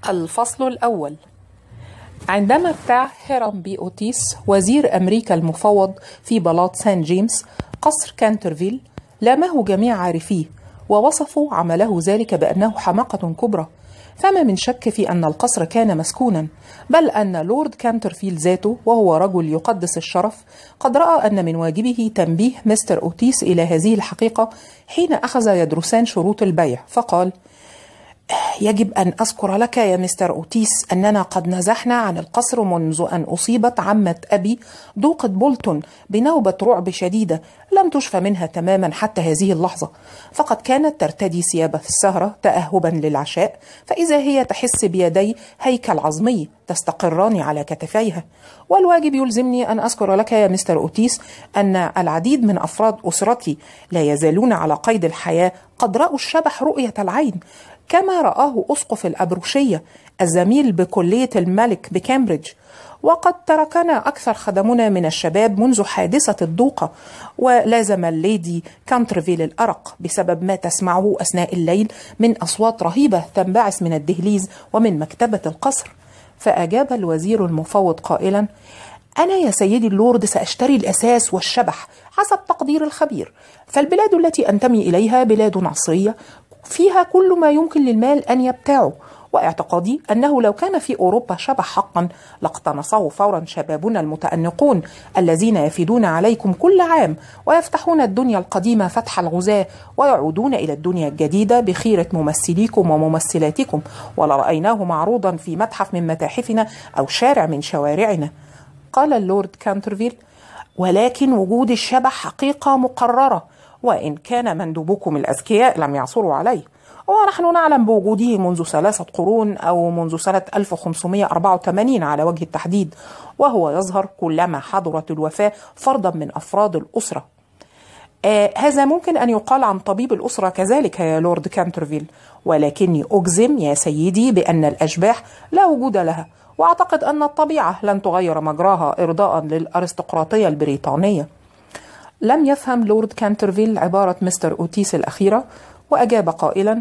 الفصل الأول. عندما ابتاع هيرام بي أوتيس وزير أمريكا المفوض في بلاط سان جيمس قصر كانترفيل، لامه جميع عارفيه ووصفوا عمله ذلك بأنه حماقة كبرى، فما من شك في أن القصر كان مسكونا، بل أن لورد كانترفيل ذاته وهو رجل يقدس الشرف قد رأى أن من واجبه تنبيه مستر أوتيس إلى هذه الحقيقة حين أخذ يدرسان شروط البيع، فقال: يجب أن أذكر لك يا مستر أوتيس أننا قد نزحنا عن القصر منذ أن أصيبت عمة أبي دوقة بولتون بنوبة رعب شديدة لم تشفى منها تماما حتى هذه اللحظة، فقد كانت ترتدي ثياب السهرة تأهبا للعشاء، فإذا هي تحس بيدي هيكل عظمي تستقران على كتفيها. والواجب يلزمني أن أذكر لك يا مستر أوتيس أن العديد من أفراد أسرتي لا يزالون على قيد الحياة قد رأوا الشبح رؤية العين، كما رآه أسقف الأبروشية الزميل بكلية الملك بكامبريدج، وقد تركنا أكثر خدمنا من الشباب منذ حادثة الدوقة، ولازم الليدي كانترفيل الأرق بسبب ما تسمعه أثناء الليل من أصوات رهيبة تنبعث من الدهليز ومن مكتبة القصر. فأجاب الوزير المفوض قائلا: أنا يا سيدي اللورد سأشتري الأساس والشبح حسب تقدير الخبير، فالبلاد التي أنتمي إليها بلاد عصرية فيها كل ما يمكن للمال أن يبتاعه، واعتقادي أنه لو كان في أوروبا شبح حقا لاقتنصه فورا شبابنا المتأنقون الذين يفيدون عليكم كل عام ويفتحون الدنيا القديمة فتح الغزاة ويعودون إلى الدنيا الجديدة بخيرة ممثليكم وممثلاتكم، ولرأيناه معروضا في متحف من متاحفنا أو شارع من شوارعنا. قال اللورد كانترفيل: ولكن وجود الشبح حقيقة مقررة، وإن كان مندوبكم الأذكياء لم يعثروا عليه، ونحن نعلم بوجوده منذ 3 قرون أو منذ سنة 1584 على وجه التحديد، وهو يظهر كلما حضرت الوفاة فردا من أفراد الأسرة. هذا ممكن أن يقال عن طبيب الأسرة كذلك يا لورد كانترفيل، ولكني أجزم يا سيدي بأن الأشباح لا وجود لها، وأعتقد أن الطبيعة لن تغير مجراها إرضاء للأرستقراطية البريطانية. لم يفهم لورد كانترفيل عبارة مستر أوتيس الأخيرة، وأجاب قائلا: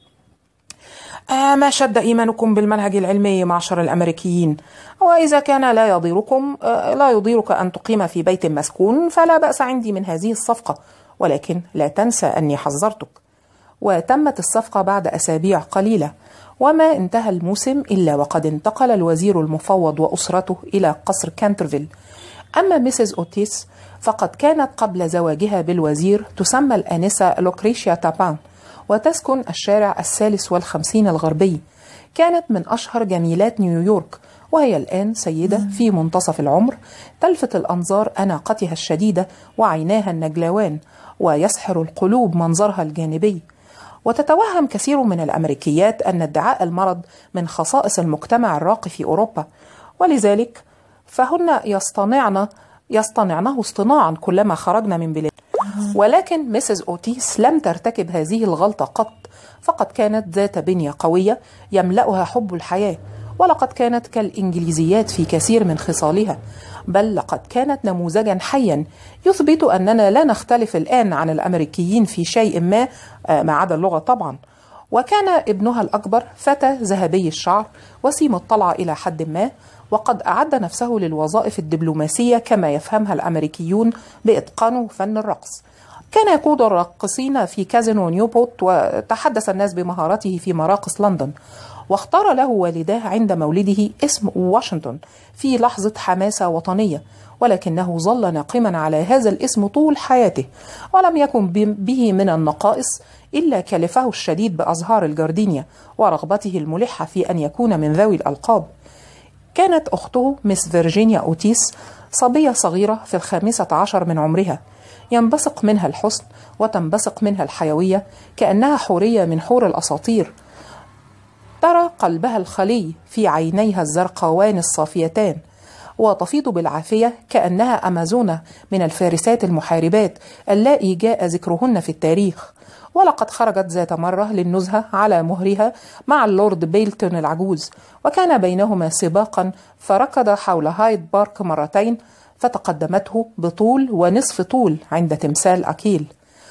ما شد إيمانكم بالمنهج العلمي معشر الأمريكيين، وإذا كان لا يضيرك أن تقيم في بيت مسكون فلا بأس عندي من هذه الصفقة، ولكن لا تنسى أني حذرتك. وتمت الصفقة بعد أسابيع قليلة، وما انتهى الموسم إلا وقد انتقل الوزير المفوض وأسرته إلى قصر كانترفيل. أما ميسيس أوتيس فقد كانت قبل زواجها بالوزير تسمى الآنسة لوكريشيا تابان، وتسكن الشارع 53 الغربي. كانت من أشهر جميلات نيويورك، وهي الآن سيدة في منتصف العمر تلفت الأنظار أناقتها الشديدة وعيناها النجلوان، ويسحر القلوب منظرها الجانبي. وتتوهم كثير من الأمريكيات أن ادعاء المرض من خصائص المجتمع الراقي في أوروبا، ولذلك فهن يصطنعنه اصطناعا كلما خرجنا من بلاد. ولكن ميسيس أوتيس لم ترتكب هذه الغلطة قط، فقد كانت ذات بنية قوية يملأها حب الحياة، ولقد كانت كالإنجليزيات في كثير من خصالها، بل لقد كانت نموذجا حيا يثبت أننا لا نختلف الآن عن الأمريكيين في شيء ما عدا اللغة طبعا. وكان ابنها الأكبر فتى ذهبي الشعر وسيم الطلعة إلى حد ما، وقد أعد نفسه للوظائف الدبلوماسية كما يفهمها الأمريكيون بإتقان وفن الرقص. كان يقود الراقصين في كازينو نيوبوت، وتحدث الناس بمهارته في مراقص لندن، واختار له والداه عند مولده اسم واشنطن في لحظة حماسة وطنية، ولكنه ظل ناقما على هذا الاسم طول حياته، ولم يكن به من النقائص إلا كلفه الشديد بأزهار الجاردينيا ورغبته الملحة في أن يكون من ذوي الألقاب. كانت أخته مس فيرجينيا أوتيس صبية صغيرة في 15 من عمرها، ينبثق منها الحسن وتنبثق منها الحيوية كأنها حورية من حور الأساطير. ترى قلبها الخلي في عينيها الزرقاوان الصافيتان، وتفيض بالعافية كأنها أمازونة من الفارسات المحاربات اللائي جاء ذكرهن في التاريخ. ولقد خرجت ذات مرة للنزهة على مهرها مع اللورد بيلتون العجوز، وكان بينهما سباقا، فركض حول هايد بارك مرتين، فتقدمته بطول ونصف طول عند تمثال أكيل.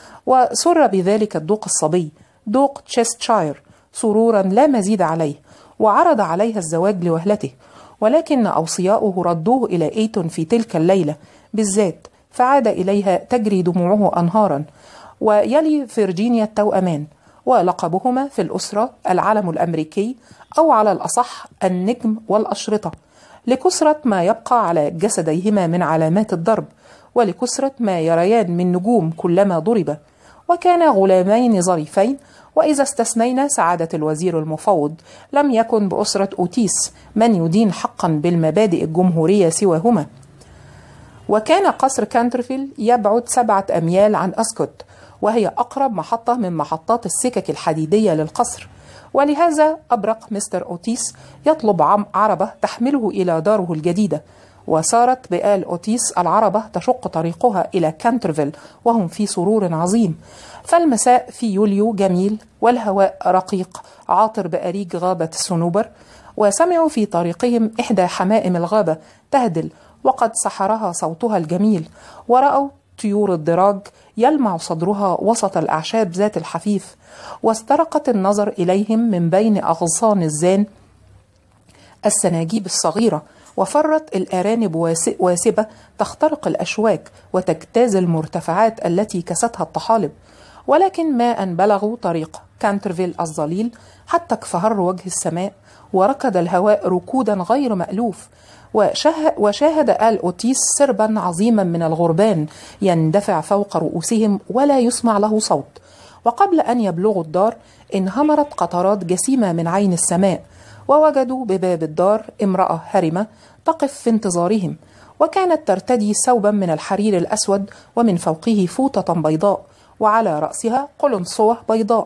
وسر بذلك الدوق الصبي، دوق تشيستشاير، سرورا لا مزيد عليه، وعرض عليها الزواج لوهلته، ولكن أوصياؤه ردوه إلى إيتون في تلك الليلة بالذات، فعاد إليها تجري دموعه أنهارا. ويلي فيرجينيا التوأمان، ولقبهما في الأسرة العلم الأمريكي، أو على الأصح النجم والأشرطة، لكثرة ما يبقى على جسديهما من علامات الضرب، ولكثرة ما يريان من نجوم كلما ضرب. وكانا غلامين ظريفين، وإذا استثنينا سعادة الوزير المفوض لم يكن بأسرة أوتيس من يدين حقا بالمبادئ الجمهورية سواهما. وكان قصر كانترفيل يبعد 7 أميال عن أسكوت، وهي أقرب محطة من محطات السكك الحديدية للقصر، ولهذا أبرق مستر أوتيس يطلب عربة تحمله إلى داره الجديدة. وصارت بآل أوتيس العربة تشق طريقها إلى كانترفيل وهم في سرور عظيم. فالمساء في يوليو جميل، والهواء رقيق عاطر بأريج غابة الصنوبر. وسمعوا في طريقهم إحدى حمائم الغابة تهدل، وقد سحرها صوتها الجميل. ورأوا طيور الدراج يلمع صدرها وسط الأعشاب ذات الحفيف، واسترقت النظر إليهم من بين أغصان الزان السناجيب الصغيرة. وفرت الأرانب واسبة تخترق الأشواك وتجتاز المرتفعات التي كستها الطحالب. ولكن ما أن بلغوا طريق كانترفيل الظليل حتى اكفهر وجه السماء، وركض الهواء ركودا غير مألوف. وشاهد آل أوتيس سربا عظيما من الغربان يندفع فوق رؤوسهم ولا يسمع له صوت. وقبل أن يبلغوا الدار انهمرت قطرات جسيمة من عين السماء، ووجدوا بباب الدار امرأة هرمة تقف في انتظارهم، وكانت ترتدي ثوبا من الحرير الأسود، ومن فوقه فوطة بيضاء، وعلى رأسها قلنسوة بيضاء.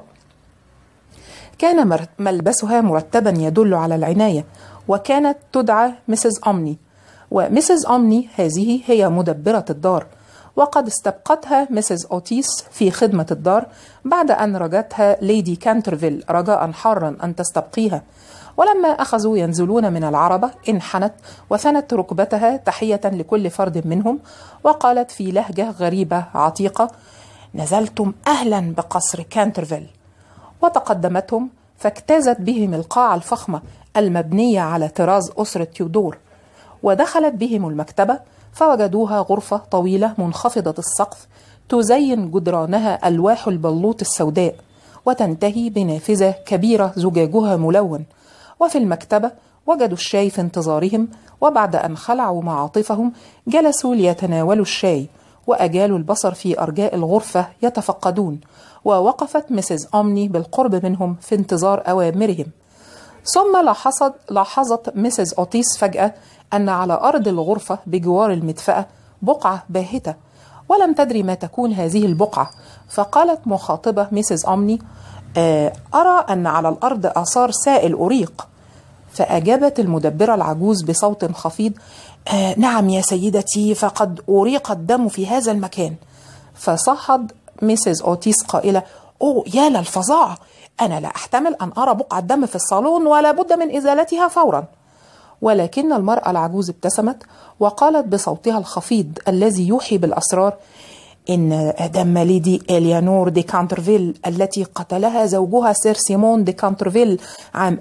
كان ملبسها مرتبا يدل على العناية، وكانت تدعى مسز أمني. ومسز أمني هذه هي مدبرة الدار، وقد استبقتها مسز أوتيس في خدمة الدار بعد أن رجتها ليدي كانترفيل رجاء حارا أن تستبقيها. ولما أخذوا ينزلون من العربة انحنت وثنت ركبتها تحية لكل فرد منهم، وقالت في لهجة غريبة عتيقة: نزلتم أهلا بقصر كانترفيل. وتقدمتهم فاجتازت بهم القاعة الفخمة المبنية على طراز أسرة تيودور، ودخلت بهم المكتبة فوجدوها غرفة طويلة منخفضة السقف تزين جدرانها ألواح البلوط السوداء، وتنتهي بنافذة كبيرة زجاجها ملون. وفي المكتبة وجدوا الشاي في انتظارهم، وبعد أن خلعوا معاطفهم جلسوا ليتناولوا الشاي، وأجالوا البصر في أرجاء الغرفة يتفقدون. ووقفت مسز أمني بالقرب منهم في انتظار أوامرهم. ثم لاحظت مسز أوتيس فجأة أن على أرض الغرفة بجوار المدفأة بقعة باهتة، ولم تدري ما تكون هذه البقعة، فقالت مخاطبة مسز أمني: أرى أن على الأرض آثار سائل أريق. فأجابت المدبرة العجوز بصوت خفيض: نعم يا سيدتي، فقد أريق الدم في هذا المكان. فصاحت مسز أوتيس قائلة: أوه يا للفظاعة، أنا لا أحتمل أن أرى بقعة دم في الصالون، ولا بد من إزالتها فورا. ولكن المرأة العجوز ابتسمت وقالت بصوتها الخفيض الذي يوحي بالأسرار: إن دم ليدي إليانور دي كانترفيل التي قتلها زوجها سير سيمون دي كانترفيل عام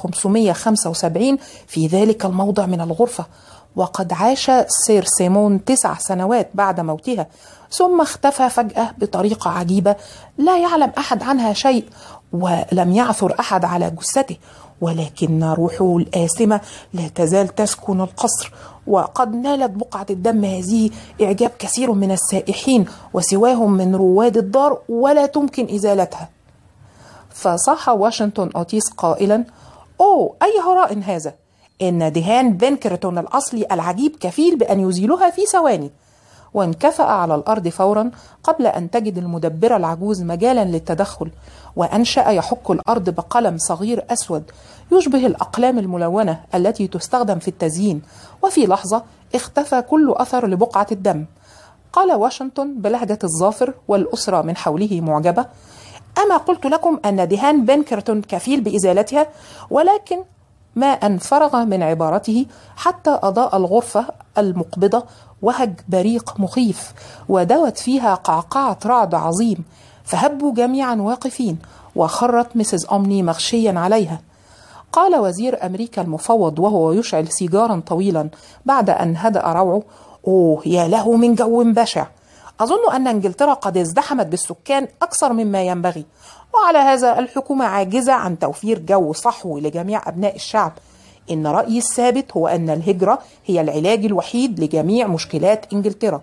1575 في ذلك الموضع من الغرفة، وقد عاش سير سيمون 9 سنوات بعد موتها، ثم اختفى فجأة بطريقة عجيبة لا يعلم أحد عنها شيء، ولم يعثر أحد على جثته، ولكن روحه الآثمة لا تزال تسكن القصر، وقد نالت بقعة الدم هذه إعجاب كثير من السائحين وسواهم من رواد الدار، ولا تمكن إزالتها. فصاح واشنطن أوتيس قائلا: أوه أي هراء هذا، إن دهان بنكرتون الأصلي العجيب كفيل بأن يزيلها في ثواني. وانكفأ على الأرض فورا قبل أن تجد المدبرة العجوز مجالا للتدخل، وأنشأ يحك الأرض بقلم صغير أسود يشبه الأقلام الملونة التي تستخدم في التزيين، وفي لحظة اختفى كل أثر لبقعة الدم. قال واشنطن بلهجة الظافر والأسرة من حوله معجبة: أما قلت لكم أن دهان بنكرتون كفيل بإزالتها؟ ولكن ما أن فرغ من عبارته حتى أضاء الغرفة المقبضة وهج بريق مخيف، ودوت فيها قعقعة رعد عظيم، فهبوا جميعا واقفين، وخرت مسز أمني مغشيا عليها. قال وزير أمريكا المفوض وهو يشعل سيجارا طويلا بعد أن هدأ روعه: أوه يا له من جو بشع! أظن أن إنجلترا قد ازدحمت بالسكان أكثر مما ينبغي، وعلى هذا الحكومة عاجزة عن توفير جو صحو لجميع أبناء الشعب. إن رأيي الثابت هو أن الهجرة هي العلاج الوحيد لجميع مشكلات إنجلترا.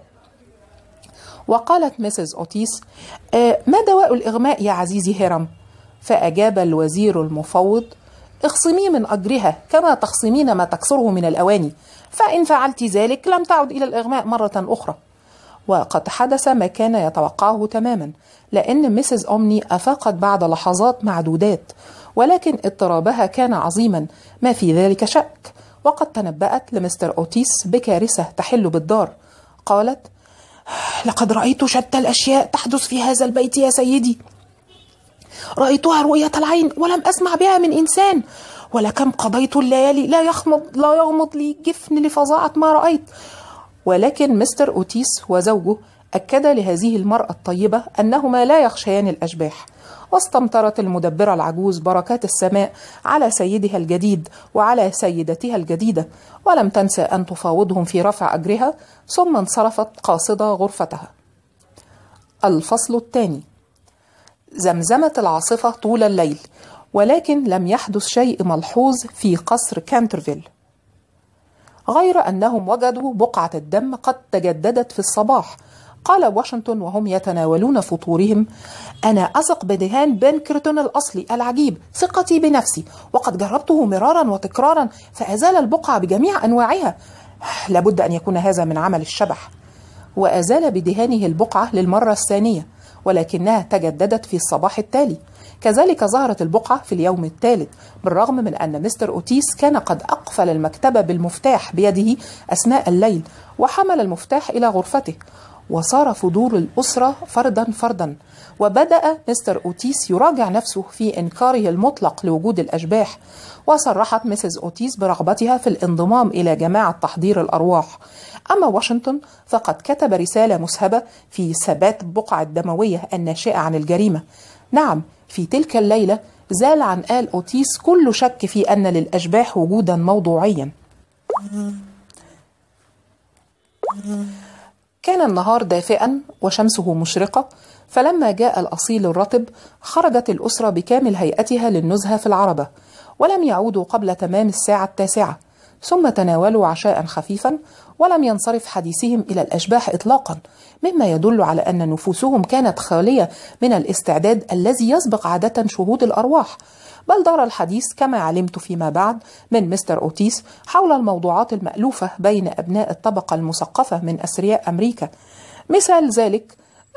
وقالت ميسيس أوتيس: ما دواء الإغماء يا عزيزي هيرام؟ فأجاب الوزير المفوض: اخصمي من أجرها كما تخصمين ما تكسره من الأواني، فإن فعلت ذلك لم تعد إلى الإغماء مرة أخرى. وقد حدث ما كان يتوقعه تماما، لأن ميسيس أومني أفاقت بعد لحظات معدودات، ولكن اضطرابها كان عظيما ما في ذلك شك، وقد تنبأت لمستر أوتيس بكارثة تحل بالدار. قالت: لقد رأيت شتى الأشياء تحدث في هذا البيت يا سيدي، رأيتها رؤية العين ولم أسمع بها من إنسان، ولكم قضيت الليالي لا يغمض لي جفن لفظاعة ما رأيت. ولكن مستر أوتيس وزوجه أكد لهذه المرأة الطيبة أنهما لا يخشيان الأشباح. واستمطرت المدبرة العجوز بركات السماء على سيدها الجديد وعلى سيدتها الجديدة، ولم تنسى أن تفاوضهم في رفع أجرها، ثم انصرفت قاصدة غرفتها. الفصل الثاني. زمزمت العاصفة طول الليل، ولكن لم يحدث شيء ملحوظ في قصر كانترفيل، غير أنهم وجدوا بقعة الدم قد تجددت في الصباح. قال واشنطن وهم يتناولون فطورهم: أنا أثق بدهان بنكرتون الأصلي العجيب ثقتي بنفسي، وقد جربته مرارا وتكرارا فأزال البقعة بجميع أنواعها. لابد أن يكون هذا من عمل الشبح. وأزال بدهانه البقعة للمرة الثانية، ولكنها تجددت في الصباح التالي. كذلك ظهرت البقعة في اليوم الثالث، بالرغم من أن مستر أوتيس كان قد أقفل المكتبة بالمفتاح بيده أثناء الليل، وحمل المفتاح إلى غرفته. وصار فضول الأسرة فردا فردا، وبدأ مستر أوتيس يراجع نفسه في إنكاره المطلق لوجود الأشباح. وصرحت ميسيس أوتيس برغبتها في الانضمام إلى جماعة تحضير الأرواح. أما واشنطن فقد كتب رسالة مسهبة في ثبات البقعة الدموية الناشئة عن الجريمة. نعم، في تلك الليلة زال عن آل أوتيس كل شك في أن للأشباح وجودا موضوعيا. كان النهار دافئا وشمسه مشرقة، فلما جاء الأصيل الرطب خرجت الأسرة بكامل هيئتها للنزهة في العربة، ولم يعودوا قبل تمام الساعة 9، ثم تناولوا عشاء خفيفا، ولم ينصرف حديثهم إلى الأشباح إطلاقا، مما يدل على أن نفوسهم كانت خالية من الاستعداد الذي يسبق عادة شهود الأرواح. بل دار الحديث كما علمت فيما بعد من مستر أوتيس حول الموضوعات المألوفة بين أبناء الطبقة المثقفة من أثرياء أمريكا. مثال ذلك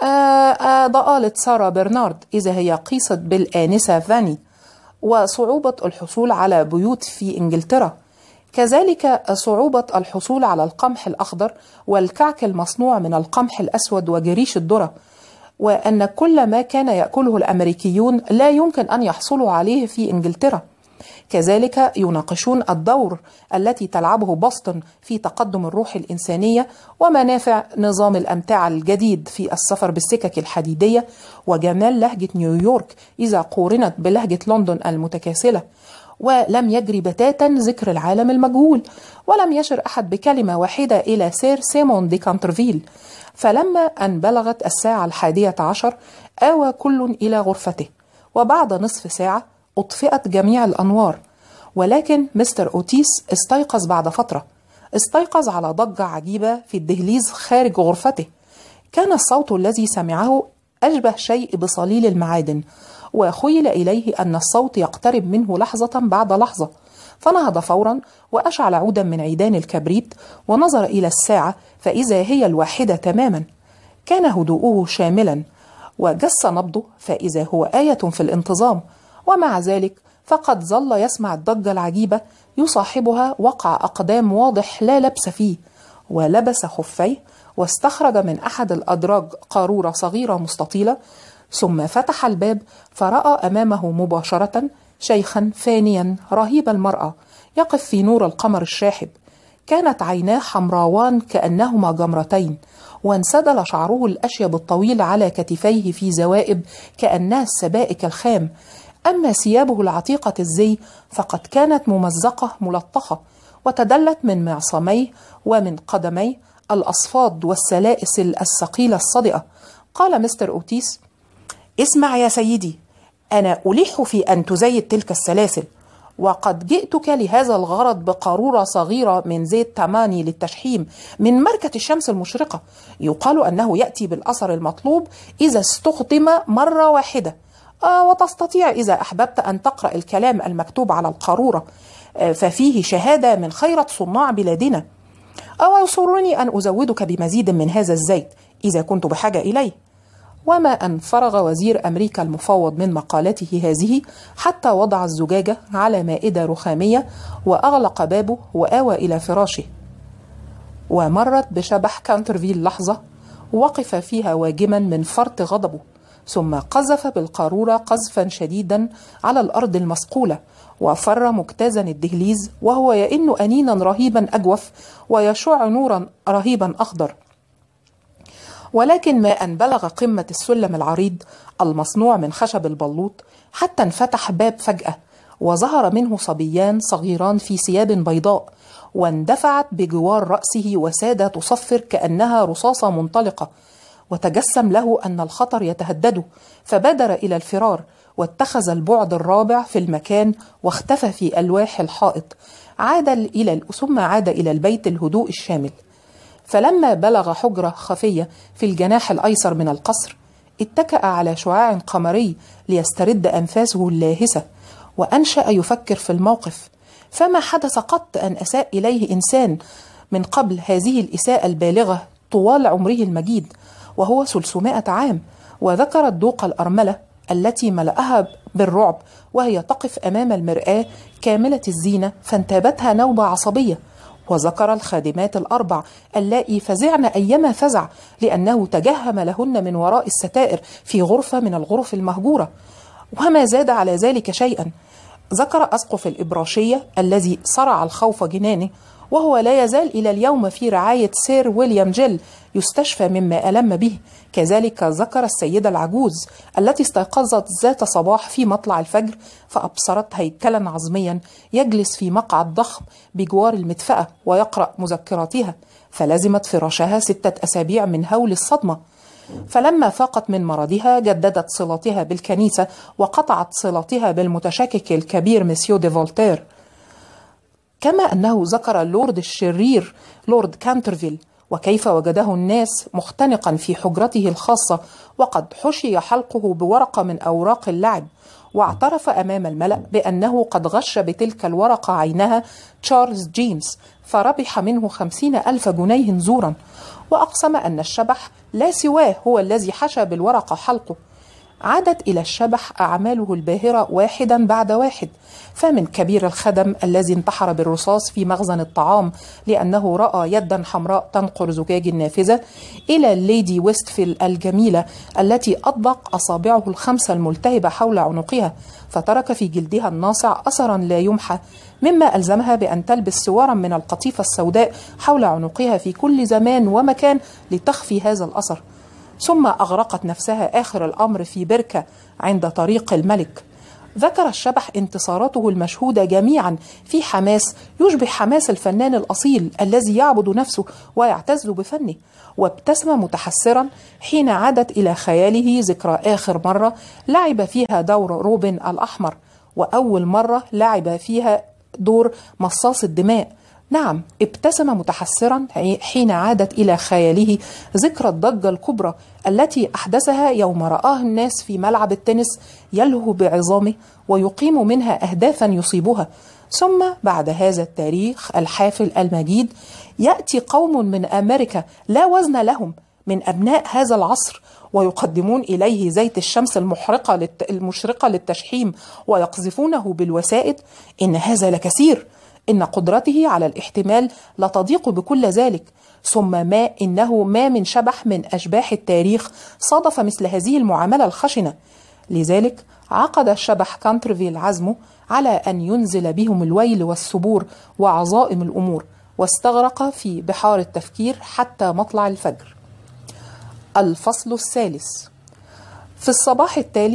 ضآلة سارة برنارد إذا هي قيست بالآنسة فاني، وصعوبة الحصول على بيوت في إنجلترا، كذلك صعوبة الحصول على القمح الأخضر والكعك المصنوع من القمح الأسود وجريش الذرة، وأن كل ما كان يأكله الأمريكيون لا يمكن أن يحصلوا عليه في إنجلترا. كذلك يناقشون الدور التي تلعبه بوسطن في تقدم الروح الإنسانية، ومنافع نظام الأمتعة الجديد في السفر بالسكك الحديدية، وجمال لهجة نيويورك إذا قورنت بلهجة لندن المتكاسلة. ولم يجري بتاتا ذكر العالم المجهول، ولم يشر أحد بكلمة واحدة إلى سير سيمون دي كانترفيل. فلما أن بلغت 11:10 آوى كل إلى غرفته، وبعد نصف ساعة أطفئت جميع الأنوار. ولكن مستر أوتيس استيقظ بعد فترة، استيقظ على ضجة عجيبة في الدهليز خارج غرفته. كان الصوت الذي سمعه أشبه شيء بصليل المعادن، وخيل إليه أن الصوت يقترب منه لحظة بعد لحظة. فنهض فورا وأشعل عودا من عيدان الكبريت، ونظر إلى الساعة فإذا هي 1 تماما. كان هدوءه شاملا، وجس نبضه فإذا هو آية في الانتظام. ومع ذلك فقد ظل يسمع الضجة العجيبة يصاحبها وقع أقدام واضح لا لبس فيه، ولبس خفيه، واستخرج من أحد الأدراج قارورة صغيرة مستطيلة، ثم فتح الباب فرأى أمامه مباشرة شيخا فانيا رهيب المرأة يقف في نور القمر الشاحب. كانت عيناه حمراوان كأنهما جمرتين، وانسدل شعره الأشيب الطويل على كتفيه في زوائب كأنها السبائك الخام. أما ثيابه العتيقة الزي فقد كانت ممزقة ملطخة، وتدلت من معصميه ومن قدميه الأصفاد والسلائس الثقيلة الصدئة. قال مستر أوتيس: اسمع يا سيدي، أنا ألح في أن تزيد تلك السلاسل، وقد جئتك لهذا الغرض بقارورة صغيرة من زيت تماني للتشحيم من ماركة الشمس المشرقة. يقال أنه يأتي بالأثر المطلوب إذا استخدم مرة واحدة، وتستطيع إذا أحببت أن تقرأ الكلام المكتوب على القارورة، ففيه شهادة من خيرة صناع بلادنا. ويسرني أن أزودك بمزيد من هذا الزيت إذا كنت بحاجة إليه. وما أن فرغ وزير أمريكا المفوض من مقالته هذه حتى وضع الزجاجة على مائدة رخامية وأغلق بابه وآوى إلى فراشه. ومرت بشبح كانترفيل لحظة وقف فيها واجما من فرط غضبه، ثم قذف بالقارورة قذفا شديدا على الأرض المصقولة، وفر مجتازا الدهليز وهو يئن أنينا رهيبا أجوف ويشع نورا رهيبا أخضر. ولكن ما أن بلغ قمة السلم العريض المصنوع من خشب البلوط حتى انفتح باب فجأة، وظهر منه صبيان صغيران في ثياب بيضاء، واندفعت بجوار رأسه وسادة تصفر كأنها رصاصة منطلقة، وتجسم له أن الخطر يتهدده، فبادر إلى الفرار، واتخذ البعد الرابع في المكان واختفى في ألواح الحائط. ثم عاد إلى البيت الهدوء الشامل. فلما بلغ حجرة خفية في الجناح الأيسر من القصر، اتكأ على شعاع قمري ليسترد أنفاسه اللاهسة، وأنشأ يفكر في الموقف. فما حدث قط أن أساء إليه إنسان من قبل هذه الإساءة البالغة طوال عمره المجيد، وهو 300 عام. وذكر الدوق الأرملة التي ملأها بالرعب وهي تقف أمام المرآة كاملة الزينة فانتابتها نوبة عصبية. وذكر الخادمات الأربع اللائي فزعن أيما فزع لأنه تجهم لهن من وراء الستائر في غرفة من الغرف المهجورة. وما زاد على ذلك شيئا، ذكر أسقف الإبراشية الذي صرع الخوف جنانه، وهو لا يزال إلى اليوم في رعاية سير ويليام جيل يستشفى مما ألم به. كذلك ذكر السيدة العجوز التي استيقظت ذات صباح في مطلع الفجر فأبصرت هيكلا عظميا يجلس في مقعد ضخم بجوار المدفأة ويقرأ مذكراتها، فلزمت فراشها 6 أسابيع من هول الصدمة. فلما فاقت من مرضها جددت صلتها بالكنيسة وقطعت صلتها بالمتشكك الكبير مسيو دي فولتير. كما أنه ذكر اللورد الشرير لورد كانترفيل وكيف وجده الناس مختنقا في حجرته الخاصة وقد حشي حلقه بورقة من أوراق اللعب، واعترف أمام الملأ بأنه قد غش بتلك الورقة عينها تشارلز جيمس فربح منه 50,000 جنيه زورا، وأقسم أن الشبح لا سواه هو الذي حشى بالورقة حلقه. عادت إلى الشبح أعماله الباهرة واحدا بعد واحد، فمن كبير الخدم الذي انتحر بالرصاص في مخزن الطعام لأنه رأى يدا حمراء تنقر زجاج النافذة، إلى الليدي ويستفيل الجميلة التي أطبق أصابعه ال5 الملتهبة حول عنقها فترك في جلدها الناصع أثرا لا يمحى، مما ألزمها بأن تلبس سوارا من القطيفة السوداء حول عنقها في كل زمان ومكان لتخفي هذا الأثر. ثم أغرقت نفسها آخر الأمر في بركة عند طريق الملك. ذكر الشبح انتصاراته المشهودة جميعا في حماس يشبه حماس الفنان الأصيل الذي يعبد نفسه ويعتز بفنه، وابتسم متحسرا حين عادت إلى خياله ذكرى آخر مرة لعب فيها دور روبن الأحمر، وأول مرة لعب فيها دور مصاص الدماء. نعم، ابتسم متحسرا حين عادت إلى خياله ذكرى الضجة الكبرى التي أحدثها يوم رآه الناس في ملعب التنس يلهو بعظامه ويقيم منها أهدافا يصيبها. ثم بعد هذا التاريخ الحافل المجيد يأتي قوم من أمريكا لا وزن لهم من أبناء هذا العصر ويقدمون إليه زيت الشمس المشرقة للتشحيم ويقذفونه بالوسائد. إن هذا لكثير، إن قدرته على الاحتمال لا تضيق بكل ذلك. ثم إنه ما من شبح من أشباح التاريخ صادف مثل هذه المعاملة الخشنة. لذلك عقد الشبح كانترفيل عزمه على أن ينزل بهم الويل والثبور وعظائم الأمور، واستغرق في بحار التفكير حتى مطلع الفجر. الفصل الثالث. في الصباح التالي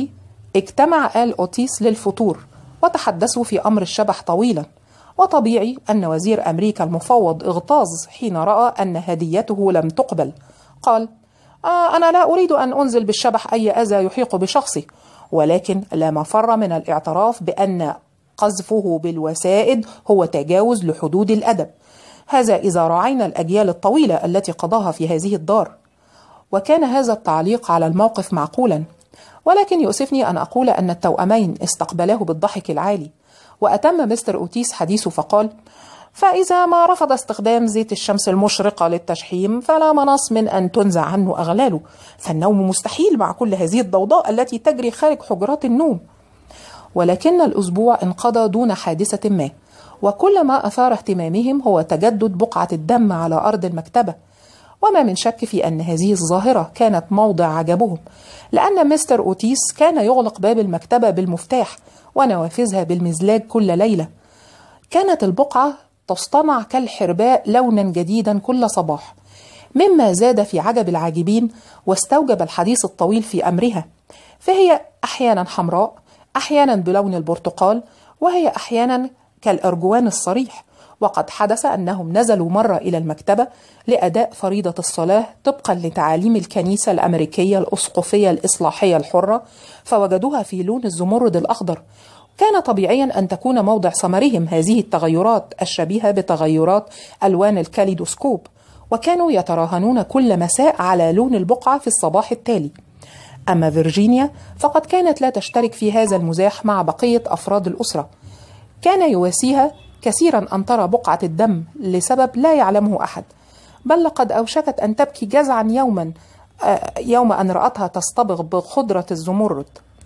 اجتمع آل أوتيس للفطور وتحدثوا في أمر الشبح طويلا، وطبيعي أن وزير أمريكا المفوض اغتاظ حين رأى أن هديته لم تقبل. قال: أنا لا أريد أن أنزل بالشبح أي أذى يحيق بشخصي، ولكن لا مفر من الاعتراف بأن قذفه بالوسائد هو تجاوز لحدود الأدب، هذا إذا راعينا الأجيال الطويلة التي قضاها في هذه الدار. وكان هذا التعليق على الموقف معقولا، ولكن يؤسفني أن أقول أن التوأمين استقبلاه بالضحك العالي. وأتم مستر أوتيس حديثه فقال: فإذا ما رفض استخدام زيت الشمس المشرقة للتشحيم فلا مناص من أن تنزع عنه أغلاله، فالنوم مستحيل مع كل هذه الضوضاء التي تجري خارج حجرات النوم. ولكن الأسبوع انقضى دون حادثة ما، وكل ما أثار اهتمامهم هو تجدد بقعة الدم على أرض المكتبة. وما من شك في أن هذه الظاهرة كانت موضع عجبهم، لأن مستر أوتيس كان يغلق باب المكتبة بالمفتاح ونوافذها بالمزلاج كل ليلة. كانت البقعة تصطنع كالحرباء لونا جديدا كل صباح، مما زاد في عجب العاجبين واستوجب الحديث الطويل في أمرها. فهي أحيانا حمراء، أحيانا بلون البرتقال، وهي أحيانا كالأرجوان الصريح. وقد حدث أنهم نزلوا مرة إلى المكتبة لأداء فريضة الصلاة طبقا لتعاليم الكنيسة الأمريكية الأسقفية الإصلاحية الحرة، فوجدوها في لون الزمرد الأخضر. كان طبيعيا أن تكون موضع ثمرهم هذه التغيرات الشبيهة بتغيرات ألوان الكاليدوسكوب، وكانوا يتراهنون كل مساء على لون البقعة في الصباح التالي. أما فيرجينيا فقد كانت لا تشترك في هذا المزاح مع بقية أفراد الأسرة. كان يواسيها كثيرا أن ترى بقعة الدم لسبب لا يعلمه أحد، بل لقد أوشكت أن تبكي جزعا يوم أن رأتها تصطبغ بخضرة الزمرد.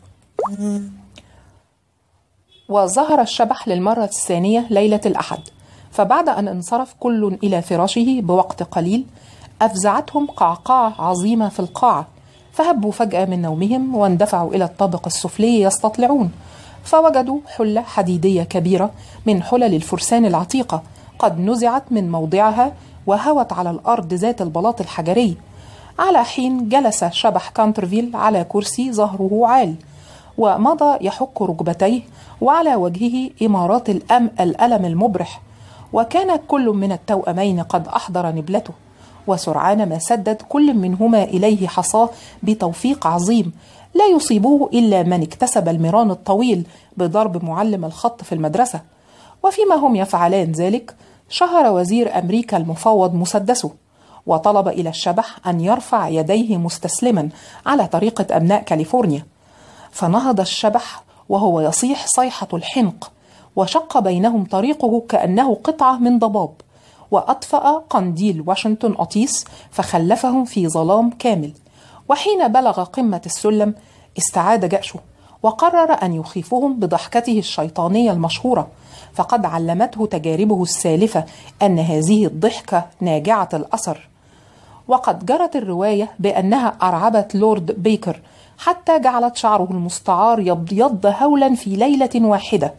وظهر الشبح للمرة الثانية ليلة الأحد، فبعد أن انصرف كل إلى فراشه بوقت قليل أفزعتهم قعقعة عظيمة في القاعة، فهبوا فجأة من نومهم واندفعوا إلى الطابق السفلي يستطلعون، فوجدوا حلة حديدية كبيرة من حلل الفرسان العتيقة قد نزعت من موضعها وهوت على الأرض ذات البلاط الحجري، على حين جلس شبح كانترفيل على كرسي ظهره عال، ومضى يحك ركبتيه وعلى وجهه إمارات الألم المبرح. وكان كل من التوأمين قد أحضر نبلته، وسرعان ما سدد كل منهما إليه حصاه بتوفيق عظيم لا يصيبه إلا من اكتسب المران الطويل بضرب معلم الخط في المدرسة. وفيما هم يفعلان ذلك شهر وزير أمريكا المفوض مسدسه، وطلب إلى الشبح أن يرفع يديه مستسلما على طريقة أبناء كاليفورنيا. فنهض الشبح وهو يصيح صيحة الحنق، وشق بينهم طريقه كأنه قطعة من ضباب، وأطفأ قنديل واشنطن أوتيس فخلفهم في ظلام كامل. وحين بلغ قمة السلم استعاد جأشه، وقرر أن يخيفهم بضحكته الشيطانية المشهورة، فقد علمته تجاربه السالفة أن هذه الضحكة ناجعة الأثر. وقد جرت الرواية بأنها أرعبت لورد بيكر حتى جعلت شعره المستعار يبيض هولا في ليلة واحدة.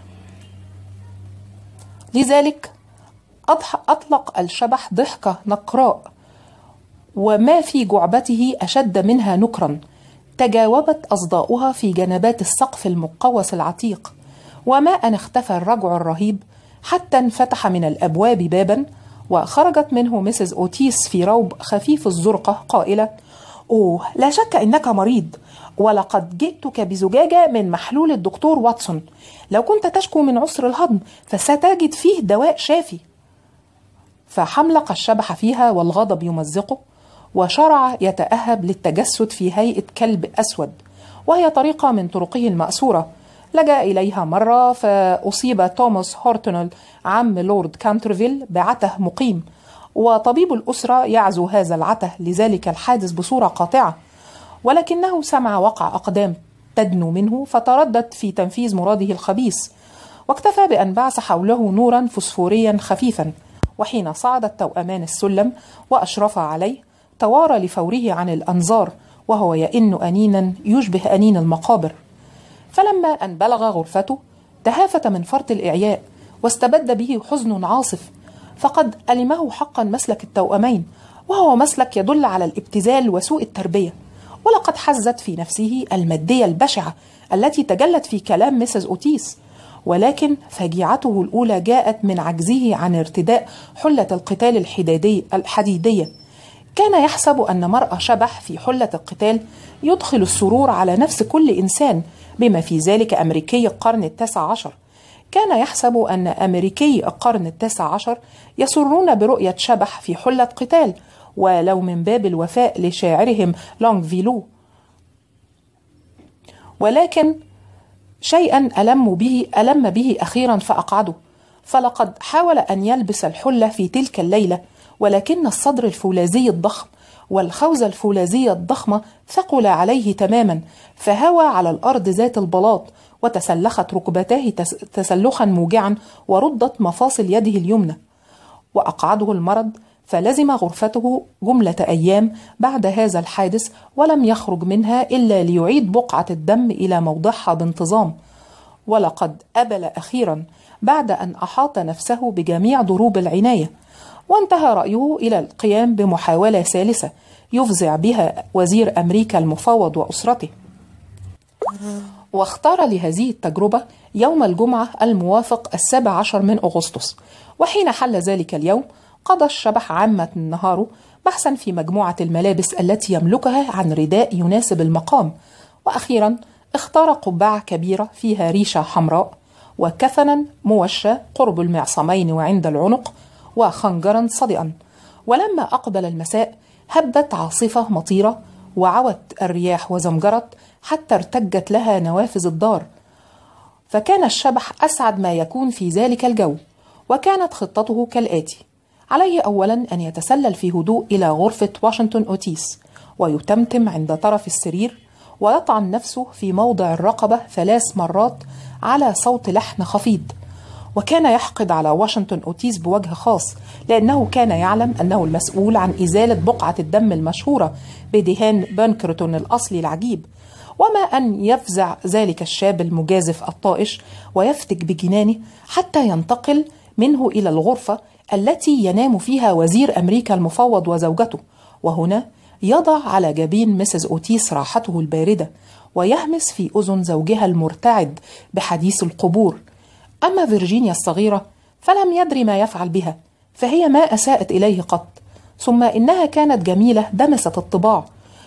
لذلك أطلق الشبح ضحكة نقراء، وما في جعبته أشد منها نكرا، تجاوبت أصداؤها في جنبات السقف المقوس العتيق، وما أن اختفى الرجع الرهيب حتى انفتح من الأبواب بابا، وخرجت منه مسز أوتيس في روب خفيف الزرقة قائلة: أوه، لا شك إنك مريض، ولقد جئتك بزجاجة من محلول الدكتور واتسون، لو كنت تشكو من عسر الهضم فستجد فيه دواء شافي. فحملق الشبح فيها والغضب يمزقه، وشرع يتأهب للتجسد في هيئة كلب أسود، وهي طريقة من طرقه المأسورة لجأ إليها مرة فأصيب توماس هورتونل عم لورد كانترفيل بعته مقيم، وطبيب الأسرة يعزو هذا العته لذلك الحادث بصورة قاطعة، ولكنه سمع وقع أقدام تدنو منه فتردد في تنفيذ مراده الخبيث، واكتفى بأن بعث حوله نورا فسفوريا خفيفا. وحين صعد التوأمان السلم وأشرفا عليه توارى لفوره عن الأنظار وهو يئن أنينا يشبه أنين المقابر. فلما أن بلغ غرفته تهافت من فرط الإعياء واستبد به حزن عاصف، فقد ألمه حقا مسلك التوأمين، وهو مسلك يدل على الابتذال وسوء التربية. ولقد حزت في نفسه المادية البشعة التي تجلت في كلام ميسيس أوتيس. ولكن فجيعته الأولى جاءت من عجزه عن ارتداء حلة القتال الحديدية. كان يحسب أن مرأة شبح في حلة القتال يدخل السرور على نفس كل إنسان، بما في ذلك أمريكي القرن التاسع عشر. كان يحسب أن أمريكي القرن التاسع عشر يسرون برؤية شبح في حلة قتال، ولو من باب الوفاء لشاعرهم لونغفيلو. ولكن شيئا ألم به أخيرا فأقعده، فلقد حاول أن يلبس الحلة في تلك الليلة، ولكن الصدر الفولاذي الضخم والخوذة الفولاذية الضخمة ثقل عليه تماما، فهوى على الأرض ذات البلاط، وتسلخت ركبتاه تسلخا موجعا، وردت مفاصل يده اليمنى. وأقعده المرض، فلزم غرفته جملة أيام بعد هذا الحادث، ولم يخرج منها إلا ليعيد بقعة الدم إلى موضعها بانتظام. ولقد أبل أخيرا بعد أن أحاط نفسه بجميع ضروب العناية، وانتهى رأيه إلى القيام بمحاولة ثالثة يفزع بها وزير أمريكا المفوض وأسرته. واختار لهذه التجربة يوم الجمعة الموافق 17 من أغسطس. وحين حل ذلك اليوم قضى الشبح عامة نهاره بحثا في مجموعة الملابس التي يملكها عن رداء يناسب المقام، وأخيرا اختار قبعة كبيرة فيها ريشة حمراء، وكفنا موشى قرب المعصمين وعند العنق، وخنجرا صدئا. ولما أقبل المساء هبت عاصفة مطيرة، وعوت الرياح وزمجرت حتى ارتجت لها نوافذ الدار. فكان الشبح أسعد ما يكون في ذلك الجو، وكانت خطته كالآتي: عليه أولا أن يتسلل في هدوء إلى غرفة واشنطن أوتيس، ويتمتم عند طرف السرير، ويطعن نفسه في موضع الرقبة 3 مرات على صوت لحن خفيض. وكان يحقد على واشنطن أوتيس بوجه خاص، لأنه كان يعلم أنه المسؤول عن إزالة بقعة الدم المشهورة بدهان بانكرتون الأصلي العجيب. وما أن يفزع ذلك الشاب المجازف الطائش ويفتك بجنانه حتى ينتقل منه إلى الغرفة التي ينام فيها وزير أمريكا المفوض وزوجته، وهنا يضع على جبين ميسيس أوتيس راحته الباردة، ويهمس في أذن زوجها المرتعد بحديث القبور. أما فيرجينيا الصغيرة فلم يدري ما يفعل بها، فهي ما أساءت إليه قط، ثم إنها كانت جميلة دمست الطباع،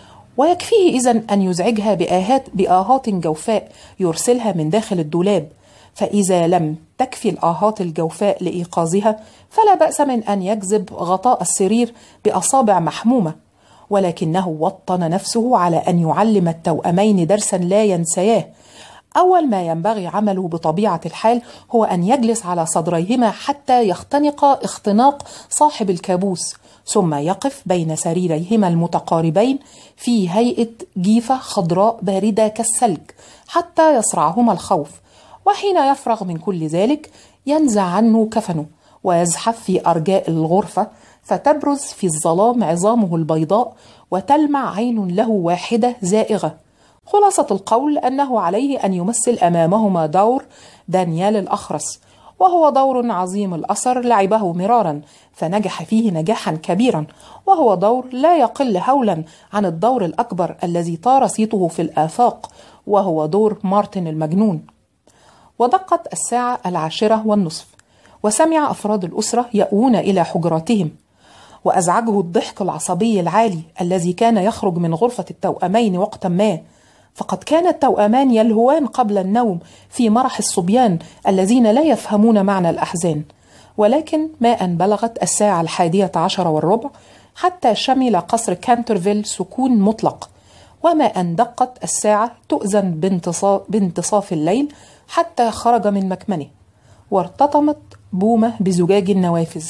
ويكفيه إذن أن يزعجها بآهات جوفاء يرسلها من داخل الدولاب. فإذا لم تكفي الآهات الجوفاء لإيقاظها فلا بأس من أن يجذب غطاء السرير بأصابع محمومة. ولكنه وطن نفسه على أن يعلم التوأمين درسا لا ينسياه. أول ما ينبغي عمله بطبيعة الحال هو أن يجلس على صدريهما حتى يختنق اختناق صاحب الكابوس، ثم يقف بين سريريهما المتقاربين في هيئة جيفة خضراء باردة كالثلج حتى يصرعهما الخوف. وحين يفرغ من كل ذلك ينزع عنه كفنه ويزحف في أرجاء الغرفة، فتبرز في الظلام عظامه البيضاء، وتلمع عين له واحدة زائغة. خلاصة القول أنه عليه أن يمثل أمامهما دور دانيال الأخرس، وهو دور عظيم الأثر لعبه مرارا فنجح فيه نجاحا كبيرا، وهو دور لا يقل هولا عن الدور الأكبر الذي طار صيته في الآفاق، وهو دور مارتن المجنون. ودقت الساعة 10:30، وسمع أفراد الأسرة يأوون إلى حجراتهم، وأزعجه الضحك العصبي العالي الذي كان يخرج من غرفة التوأمين وقتا ما، فقد كان التوأمان يلهوان قبل النوم في مرح الصبيان الذين لا يفهمون معنى الأحزان. ولكن ما أن بلغت 11:10 حتى شمل قصر كانترفيل سكون مطلق، وما أن دقت الساعة تؤذن بانتصاف الليل حتى خرج من مكمنه، وارتطمت بومة بزجاج النوافذ.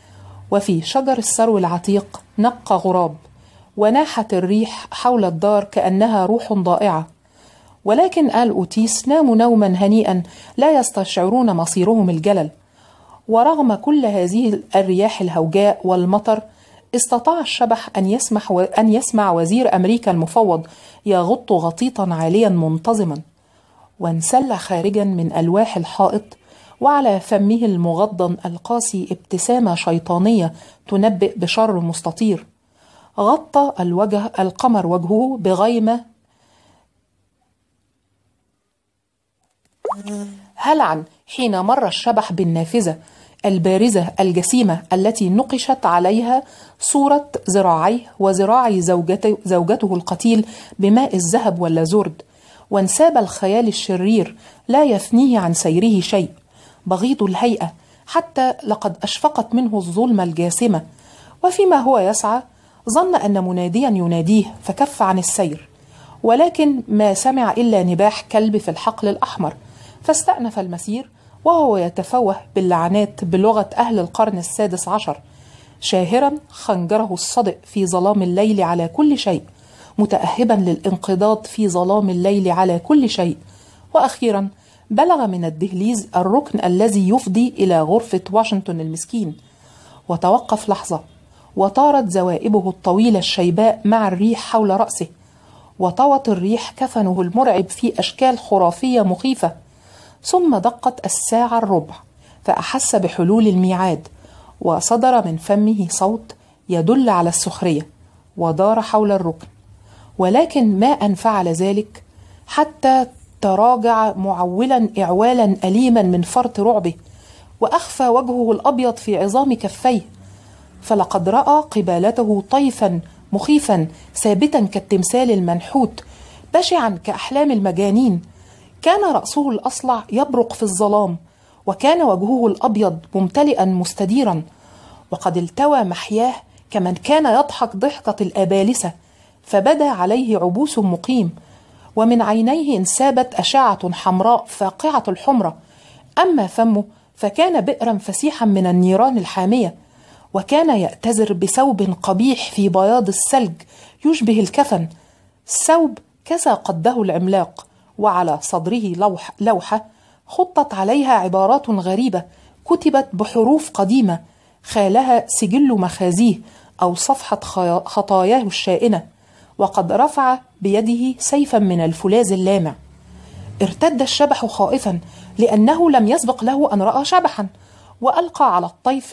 وفي شجر السرو العتيق نق غراب، وناحت الريح حول الدار كأنها روح ضائعة. ولكن آل أوتيس ناموا نوما هنيئا لا يستشعرون مصيرهم الجلل. ورغم كل هذه الرياح الهوجاء والمطر استطاع الشبح أن يسمع وزير أمريكا المفوض يغط غطيطا عاليا منتظما، وانسل خارجا من ألواح الحائط، وعلى فمه المغضن القاسي ابتسامة شيطانية تنبئ بشر مستطير. غطى القمر وجهه بغيمة هلعا حين مر الشبح بالنافذة البارزة الجسيمة التي نقشت عليها صورة ذراعيه وذراع زوجته القتيل بماء الذهب واللازورد، وانساب الخيال الشرير لا يثنيه عن سيره شيء، بغيض الهيئة حتى لقد أشفقت منه الظلمة الجاسمة. وفيما هو يسعى ظن أن مناديا يناديه فكف عن السير، ولكن ما سمع إلا نباح كلب في الحقل الأحمر، فاستأنف المسير وهو يتفوه باللعنات بلغة أهل القرن السادس عشر، شاهرا خنجره الصدئ في ظلام الليل على كل شيء، متأهبا للانقضاض في ظلام الليل على كل شيء. وأخيرا بلغ من الدهليز الركن الذي يفضي إلى غرفة واشنطن المسكين، وتوقف لحظة، وطارت زوائبه الطويلة الشيباء مع الريح حول رأسه، وطوت الريح كفنه المرعب في أشكال خرافية مخيفة. ثم دقت الساعة الربع، فأحس بحلول الميعاد، وصدر من فمه صوت يدل على السخرية، ودار حول الركن. ولكن ما أن فعل ذلك حتى تراجع معولا إعوالا أليما من فرط رعبه، وأخفى وجهه الأبيض في عظام كفيه، فلقد رأى قبالته طيفا مخيفا ثابتا كالتمثال المنحوت، بشعا كأحلام المجانين. كان رأسه الأصلع يبرق في الظلام، وكان وجهه الأبيض ممتلئا مستديرا، وقد التوى محياه كمن كان يضحك ضحكة الأبالسة، فبدا عليه عبوس مقيم، ومن عينيه انسابت أشعة حمراء فاقعة الحمرة. أما فمه فكان بئرا فسيحا من النيران الحامية، وكان يأتزر بثوب قبيح في بياض الثلج يشبه الكفن، ثوب كسى قده العملاق، وعلى صدره لوحة خطت عليها عبارات غريبة كتبت بحروف قديمة خالها سجل مخازيه أو صفحة خطاياه الشائنة، وقد رفع بيده سيفا من الفولاذ اللامع. ارتد الشبح خائفا لأنه لم يسبق له أن رأى شبحا، وألقى على الطيف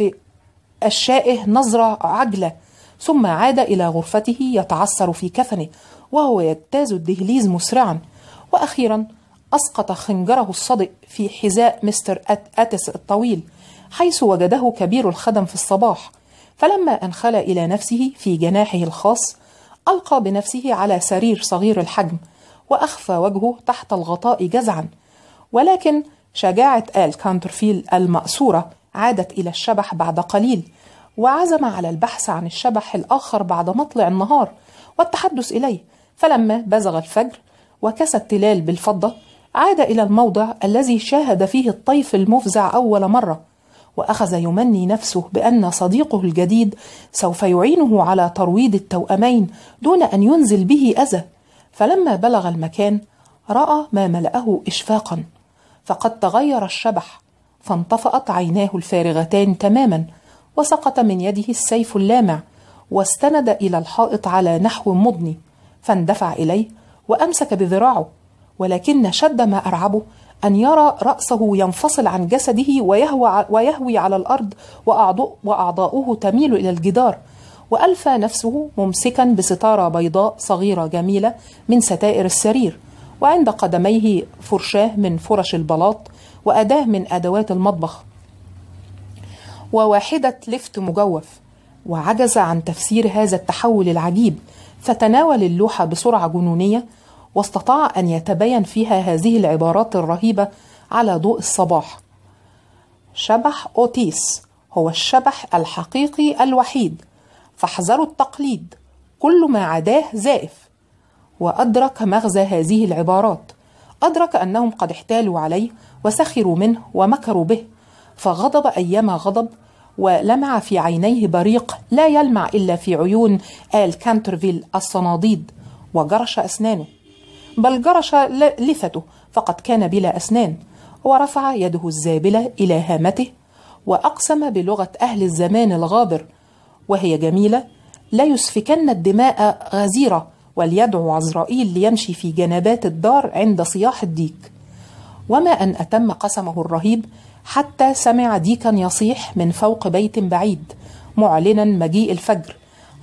الشائه نظرة عجلة، ثم عاد إلى غرفته يتعثر في كفنه وهو يجتاز الدهليز مسرعا. وأخيرا أسقط خنجره الصدئ في حذاء مستر أتس الطويل، حيث وجده كبير الخدم في الصباح، فلما أنخل إلى نفسه في جناحه الخاص ألقى بنفسه على سرير صغير الحجم، وأخفى وجهه تحت الغطاء جزعا. ولكن شجاعة آل كانترفيل المأسورة عادت إلى الشبح بعد قليل، وعزم على البحث عن الشبح الآخر بعد مطلع النهار والتحدث إليه. فلما بزغ الفجر وكسى التلال بالفضة عاد إلى الموضع الذي شاهد فيه الطيف المفزع أول مرة، وأخذ يمني نفسه بأن صديقه الجديد سوف يعينه على ترويض التوأمين دون أن ينزل به أذى. فلما بلغ المكان رأى ما ملأه إشفاقا، فقد تغير الشبح، فانطفأت عيناه الفارغتان تماما، وسقط من يده السيف اللامع، واستند إلى الحائط على نحو مضني، فاندفع إليه وأمسك بذراعه. ولكن شد ما أرعبه أن يرى رأسه ينفصل عن جسده ويهوي على الأرض، وأعضاؤه تميل إلى الجدار، وألفى نفسه ممسكا بستارة بيضاء صغيرة جميلة من ستائر السرير، وعند قدميه فرشاة من فرش البلاط، وأداة من أدوات المطبخ، وواحدة لفت مجوف. وعجز عن تفسير هذا التحول العجيب، فتناول اللوحة بسرعة جنونية، واستطاع أن يتبين فيها هذه العبارات الرهيبة على ضوء الصباح: شبح أوتيس هو الشبح الحقيقي الوحيد، فاحذروا التقليد، كل ما عداه زائف. وأدرك مغزى هذه العبارات، أدرك أنهم قد احتالوا عليه وسخروا منه ومكروا به، فغضب أيما غضب، ولمع في عينيه بريق لا يلمع إلا في عيون آل كانترفيل الصناديد، وجرش أسنانه، بل جرش لثته، فقد كان بلا أسنان، ورفع يده الزابلة إلى هامته، وأقسم بلغة أهل الزمان الغابر وهي جميلة: لا يسفكن الدماء غزيرة، وليدعو عزرائيل ليمشي في جنبات الدار عند صياح الديك. وما أن أتم قسمه الرهيب حتى سمع ديكا يصيح من فوق بيت بعيد معلنا مجيء الفجر،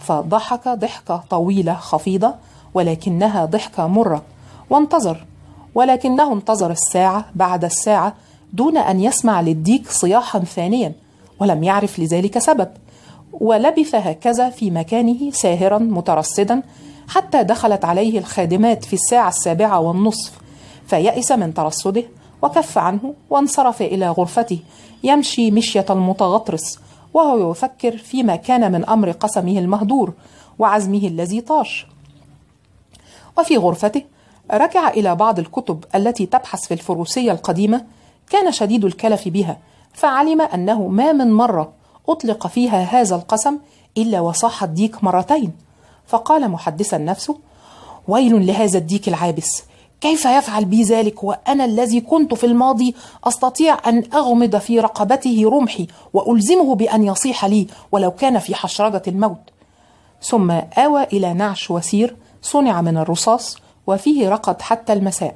فضحك ضحكة طويلة خفيضة ولكنها ضحكة مرة، وانتظر، ولكنه انتظر الساعة بعد الساعة دون أن يسمع للديك صياحا ثانيا، ولم يعرف لذلك سبب، ولبث هكذا في مكانه ساهرا مترصدا حتى دخلت عليه الخادمات في الساعة 7:30، فيأس من ترصده وكف عنه وانصرف إلى غرفته يمشي مشية المتغطرس وهو يفكر فيما كان من أمر قسمه المهدور وعزمه الذي طاش. وفي غرفته رجع إلى بعض الكتب التي تبحث في الفروسية القديمة، كان شديد الكلف بها، فعلم أنه ما من مرة أطلق فيها هذا القسم إلا وصاح الديك مرتين، فقال محدثا نفسه: ويل لهذا الديك العابس، كيف يفعل بي ذلك وأنا الذي كنت في الماضي أستطيع أن أغمض في رقبته رمحي وألزمه بأن يصيح لي ولو كان في حشرجة الموت. ثم آوى إلى نعش وسير صنع من الرصاص وفيه رقد حتى المساء.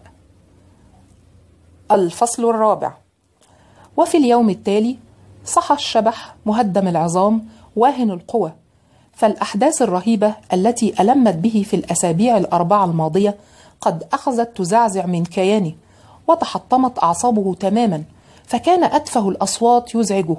الفصل الرابع. وفي اليوم التالي صحى الشبح مهدم العظام واهن القوى، فالأحداث الرهيبة التي ألمت به في الأسابيع الأربعة الماضية قد أخذت تزعزع من كيانه وتحطمت أعصابه تماما، فكان أتفه الأصوات يزعجه،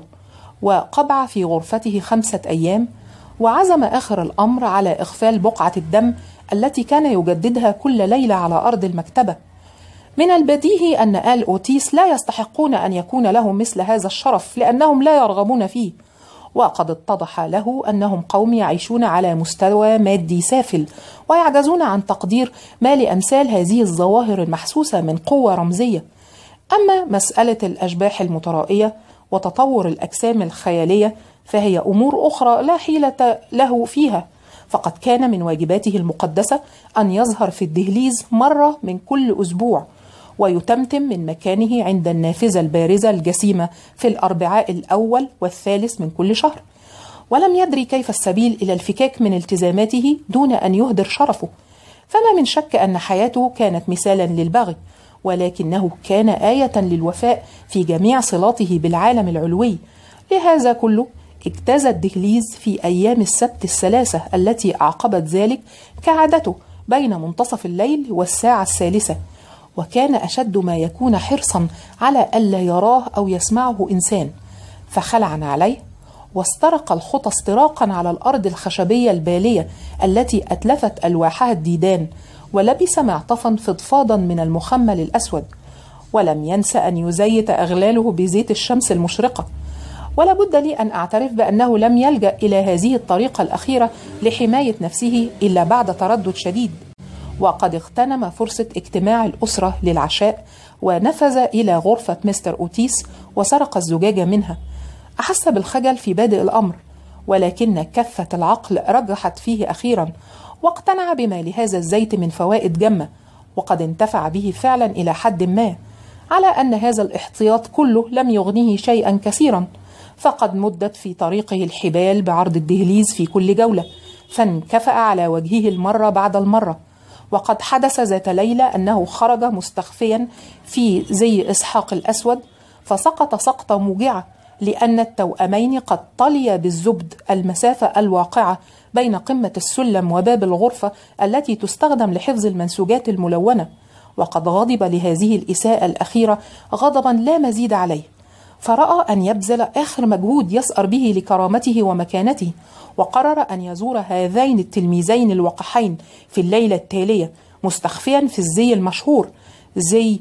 وقبع في غرفته 5 أيام، وعزم آخر الأمر على إغفال بقعة الدم التي كان يجددها كل ليلة على أرض المكتبة. من البديهي أن آل أوتيس لا يستحقون أن يكون لهم مثل هذا الشرف لأنهم لا يرغبون فيه، وقد اتضح له أنهم قوم يعيشون على مستوى مادي سافل ويعجزون عن تقدير ما لأمثال هذه الظواهر المحسوسة من قوة رمزية. أما مسألة الأشباح المترائية وتطور الأجسام الخيالية فهي أمور أخرى لا حيلة له فيها، فقد كان من واجباته المقدسة أن يظهر في الدهليز مرة من كل أسبوع، ويتمتم من مكانه عند النافذة البارزة الجسيمة في الأربعاء الأول والثالث من كل شهر، ولم يدري كيف السبيل إلى الفكاك من التزاماته دون أن يهدر شرفه. فما من شك أن حياته كانت مثالا للبغي، ولكنه كان آية للوفاء في جميع صلاته بالعالم العلوي. لهذا كله اجتاز الدهليز في أيام السبت الثلاثة التي أعقبت ذلك كعادته بين منتصف الليل والساعة 3، وكان أشد ما يكون حرصا على ألا يراه أو يسمعه إنسان، فخلع عليه واسترق الخطى استراقا على الأرض الخشبية البالية التي أتلفت ألواحها الديدان، ولبس معطفا فضفاضا من المخمل الأسود، ولم ينس أن يزيت أغلاله بزيت الشمس المشرقة. ولا بد لي أن أعترف بأنه لم يلجأ إلى هذه الطريقة الأخيرة لحماية نفسه إلا بعد تردد شديد، وقد اغتنم فرصة اجتماع الأسرة للعشاء ونفذ إلى غرفة مستر أوتيس وسرق الزجاجة منها. أحس بالخجل في بادئ الأمر، ولكن كفة العقل رجحت فيه أخيرا، واقتنع بما لهذا الزيت من فوائد جمة، وقد انتفع به فعلا إلى حد ما، على أن هذا الاحتياط كله لم يغنيه شيئا كثيرا، فقد مدت في طريقه الحبال بعرض الدهليز في كل جولة، فانكفأ على وجهه المرة بعد المرة. وقد حدث ذات ليلة أنه خرج مستخفيا في زي إسحاق الأسود، فسقط سقطة موجعة، لأن التوأمين قد طليا بالزبد المسافة الواقعة بين قمة السلم وباب الغرفة التي تستخدم لحفظ المنسوجات الملونة، وقد غضب لهذه الإساءة الأخيرة غضبا لا مزيد عليه، فرأى أن يبذل آخر مجهود يسأر به لكرامته ومكانته، وقرر أن يزور هذين التلميذين الوقحين في الليلة التالية مستخفيا في الزي المشهور، زي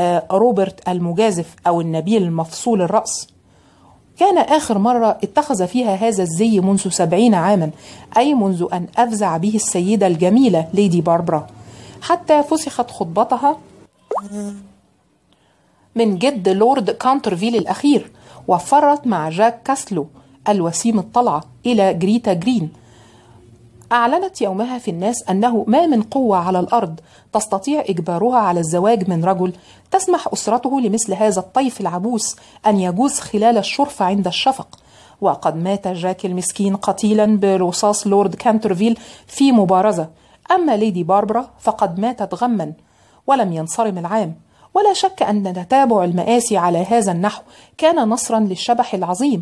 روبرت المجازف أو النبيل المفصول الرأس. كان آخر مرة اتخذ فيها هذا الزي منذ 70 عاما، أي منذ أن أفزع به السيدة الجميلة ليدي باربرا، حتى فسخت خطبتها من جد لورد كانترفيل الأخير، وفرت مع جاك كاسلو الوسيم الطلعة إلى جريتا جرين. أعلنت يومها في الناس أنه ما من قوة على الأرض تستطيع إجبارها على الزواج من رجل تسمح أسرته لمثل هذا الطيف العبوس أن يجوز خلال الشرفة عند الشفق. وقد مات جاك المسكين قتيلا برصاص لورد كانترفيل في مبارزة، أما ليدي باربرا فقد ماتت غما ولم ينصرم العام. ولا شك أن تتابع المآسي على هذا النحو كان نصرا للشبح العظيم،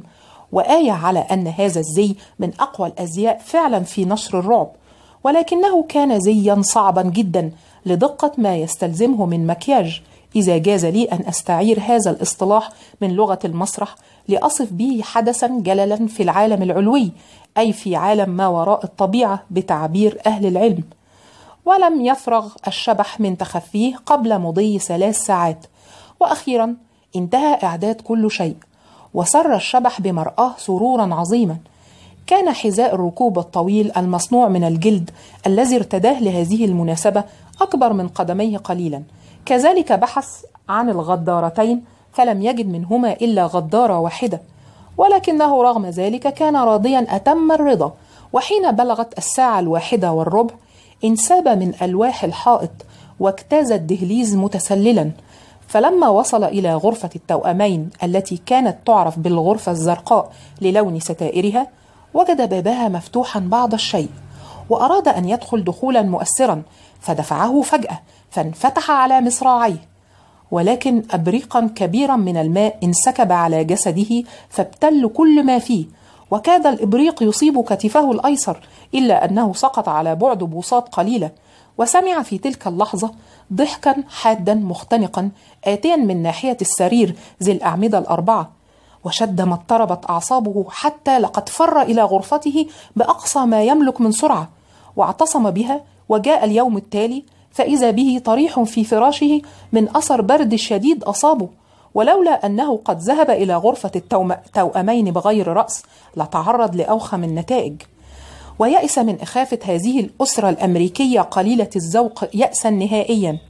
وآية على أن هذا الزي من أقوى الأزياء فعلا في نشر الرعب، ولكنه كان زيا صعبا جدا لدقة ما يستلزمه من مكياج، إذا جاز لي أن أستعير هذا الاصطلاح من لغة المسرح لأصف به حدثا جللا في العالم العلوي، أي في عالم ما وراء الطبيعة بتعبير أهل العلم. ولم يفرغ الشبح من تخفيه قبل مضي 3 ساعات، وأخيرا انتهى إعداد كل شيء، وسر الشبح بمرآه سرورا عظيما. كان حذاء الركوب الطويل المصنوع من الجلد الذي ارتداه لهذه المناسبة أكبر من قدميه قليلا. كذلك بحث عن الغدارتين فلم يجد منهما إلا غدارة واحدة، ولكنه رغم ذلك كان راضيا أتم الرضا. وحين بلغت 1:15 انساب من ألواح الحائط واجتاز الدهليز متسللا، فلما وصل إلى غرفة التوأمين التي كانت تعرف بالغرفة الزرقاء للون ستائرها، وجد بابها مفتوحا بعض الشيء، وأراد أن يدخل دخولا مؤثرا، فدفعه فجأة فانفتح على مصراعيه، ولكن أبريقا كبيرا من الماء انسكب على جسده فابتل كل ما فيه، وكاد الإبريق يصيب كتفه الأيسر، إلا أنه سقط على بعد بوصات قليلة. وسمع في تلك اللحظة ضحكا حادا مختنقا آتيا من ناحية السرير ذي الأعمدة ال4، وشد ما اضطربت أعصابه حتى لقد فر إلى غرفته بأقصى ما يملك من سرعة، واعتصم بها. وجاء اليوم التالي فإذا به طريح في فراشه من أثر برد شديد أصابه، ولولا أنه قد ذهب إلى غرفة التوأمين بغير رأس لتعرض لأوخم النتائج. ويأس من إخافة هذه الأسرة الأمريكية قليلة الذوق يأسا نهائيا،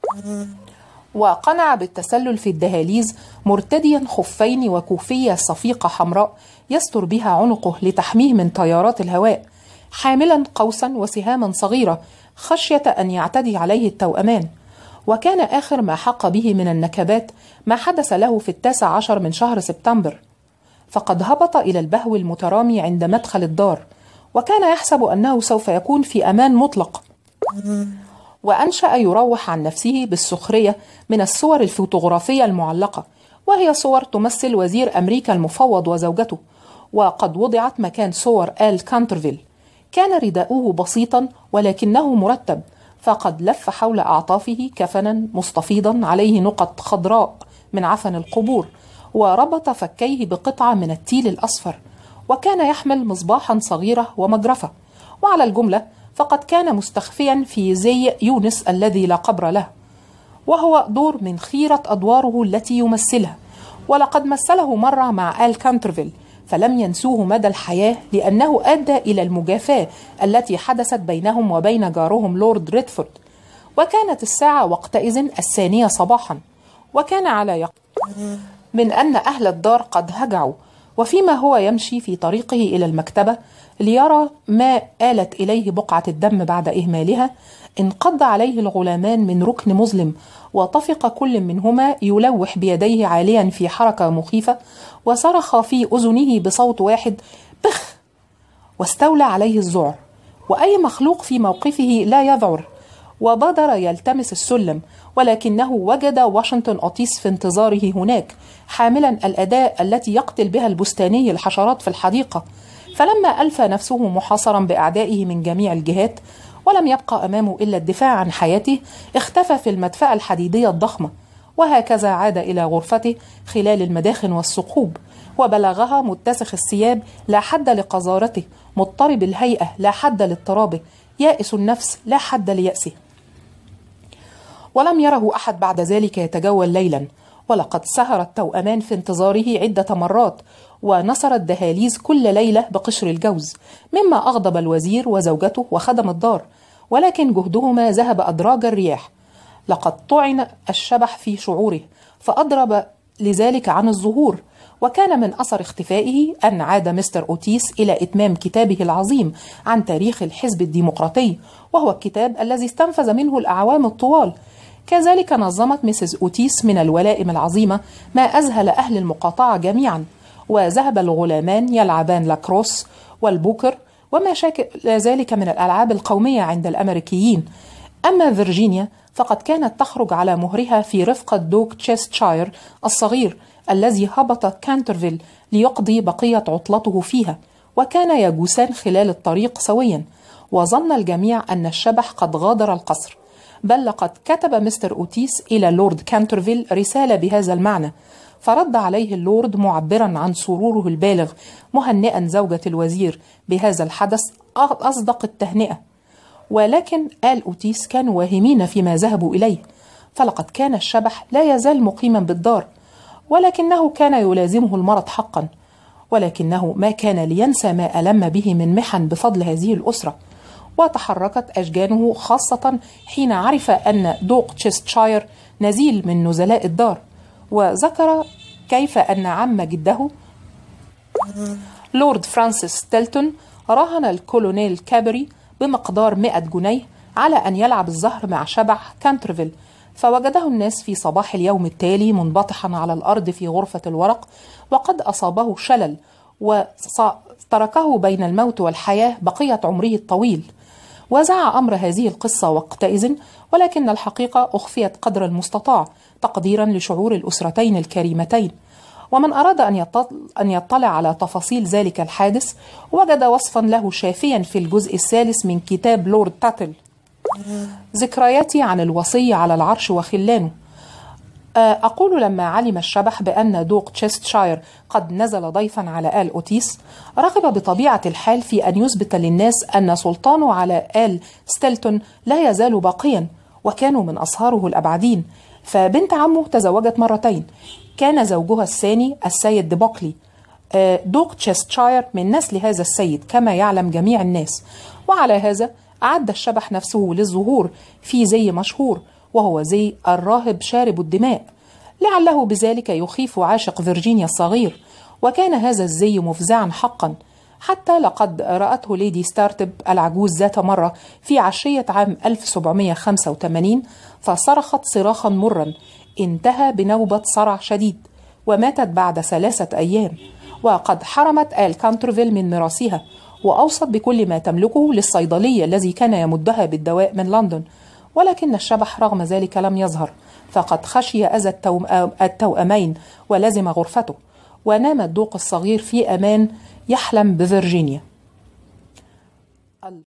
وقنع بالتسلل في الدهاليز مرتديا خفين وكوفية صفيقة حمراء يستر بها عنقه لتحميه من تيارات الهواء، حاملا قوسا وسهاما صغيرة خشية أن يعتدي عليه التوأمان. وكان آخر ما حق به من النكبات ما حدث له في 19 من شهر سبتمبر، فقد هبط إلى البهو المترامي عند مدخل الدار، وكان يحسب أنه سوف يكون في أمان مطلق، وأنشأ يروح عن نفسه بالسخرية من الصور الفوتوغرافية المعلقة، وهي صور تمثل وزير أمريكا المفوض وزوجته، وقد وضعت مكان صور آل كانترفيل. كان رداؤه بسيطا ولكنه مرتب، فقد لف حول أعطافه كفنا مستفيضا عليه نقط خضراء من عفن القبور، وربط فكيه بقطعة من التيل الأصفر، وكان يحمل مصباحا صغيرة ومجرفة. وعلى الجملة فقد كان مستخفيا في زي يونس الذي لا قبر له، وهو دور من خيرة أدواره التي يمثلها، ولقد مثله مرة مع آل كانترفيل فلم ينسوه مدى الحياة، لأنه أدى إلى المجافاة التي حدثت بينهم وبين جارهم لورد ريدفورد. وكانت الساعة وقتئذ 2 صباحا، وكان على يقين من أن أهل الدار قد هجعوا. وفيما هو يمشي في طريقه إلى المكتبة ليرى ما آلت إليه بقعة الدم بعد إهمالها، انقض عليه الغلامان من ركن مظلم، وطفق كل منهما يلوح بيديه عاليا في حركة مخيفة، وصرخ في أذنه بصوت واحد: بخ! واستولى عليه الذعر، وأي مخلوق في موقفه لا يذعر، وبادر يلتمس السلم، ولكنه وجد واشنطن أوتيس في انتظاره هناك، حاملا الأداة التي يقتل بها البستاني الحشرات في الحديقة. فلما ألفى نفسه محاصرا بأعدائه من جميع الجهات، ولم يبقى أمامه إلا الدفاع عن حياته، اختفى في المدفأة الحديدية الضخمة، وهكذا عاد إلى غرفته خلال المداخن والثقوب، وبلغها متسخ الثياب لا حد لقذارته، مضطرب الهيئة لا حد لاضطرابه، يائس النفس لا حد ليأسه. ولم يره أحد بعد ذلك يتجول ليلا، ولقد سهر التوأمان في انتظاره عدة مرات، ونصر الدهاليز كل ليلة بقشر الجوز، مما أغضب الوزير وزوجته وخدم الدار، ولكن جهدهما ذهب أدراج الرياح. لقد طعن الشبح في شعوره فأضرب لذلك عن الظهور، وكان من أثر اختفائه أن عاد مستر أوتيس إلى إتمام كتابه العظيم عن تاريخ الحزب الديمقراطي، وهو الكتاب الذي استنفذ منه الأعوام الطوال. كذلك نظمت مسز أوتيس من الولائم العظيمة ما أذهل أهل المقاطعة جميعا، وذهب الغلامان يلعبان لاكروس والبوكر وما شاكل ذلك من الألعاب القومية عند الأمريكيين. أما فيرجينيا فقد كانت تخرج على مهرها في رفقة دوغ تشيستشاير الصغير الذي هبط كانترفيل ليقضي بقية عطلته فيها، وكان يجوسان خلال الطريق سويا، وظن الجميع أن الشبح قد غادر القصر، بل لقد كتب مستر أوتيس إلى لورد كانترفيل رسالة بهذا المعنى، فرد عليه اللورد معبرا عن سروره البالغ مهنئا زوجة الوزير بهذا الحدث أصدق التهنئة. ولكن آل أوتيس كانوا واهمين فيما ذهبوا إليه، فلقد كان الشبح لا يزال مقيما بالدار، ولكنه كان يلازمه المرض حقا، ولكنه ما كان لينسى ما ألم به من محن بفضل هذه الأسرة. وتحركت أشجانه خاصة حين عرف أن دوق تشيستشاير نزيل من نزلاء الدار، وذكر كيف أن عم جده لورد فرانسيس ستيلتون راهن الكولونيل كابري بمقدار 100 جنيه على أن يلعب الزهر مع شبح كانترفيل، فوجده الناس في صباح اليوم التالي منبطحا على الأرض في غرفة الورق، وقد أصابه شلل وتركه بين الموت والحياة بقية عمره الطويل. وزع أمر هذه القصة وقتئذ، ولكن الحقيقة أخفيت قدر المستطاع تقديرا لشعور الأسرتين الكريمتين. ومن أراد أن يطلع على تفاصيل ذلك الحادث وجد وصفا له شافيا في الجزء الثالث من كتاب لورد تاتل، ذكرياتي عن الوصي على العرش وخلانه. أقول لما علم الشبح بأن دوق تشيستشاير قد نزل ضيفا على آل أوتيس، رغب بطبيعة الحال في أن يثبت للناس أن سلطانه على آل ستيلتون لا يزال باقيا، وكانوا من أصهاره الأبعدين. فبنت عمه تزوجت مرتين، كان زوجها الثاني السيد ديبوكلي. دوق تشيستشاير من نسل هذا السيد كما يعلم جميع الناس، وعلى هذا أعد الشبح نفسه للظهور في زي مشهور، وهو زي الراهب شارب الدماء، لعله بذلك يخيف عاشق فيرجينيا الصغير. وكان هذا الزي مفزعا حقا، حتى لقد رأته ليدي ستارتب العجوز ذات مرة في عشية عام 1785، فصرخت صراخا مرا انتهى بنوبة صرع شديد، وماتت بعد 3 أيام. وقد حرمت آل كانترفيل من ميراثها، وأوصت بكل ما تملكه للصيدلي الذي كان يمدها بالدواء من لندن، ولكن الشبح رغم ذلك لم يظهر، فقد خشي أذى التوأمين ولزم غرفته، ونام الدوق الصغير في أمان يحلم بفيرجينيا.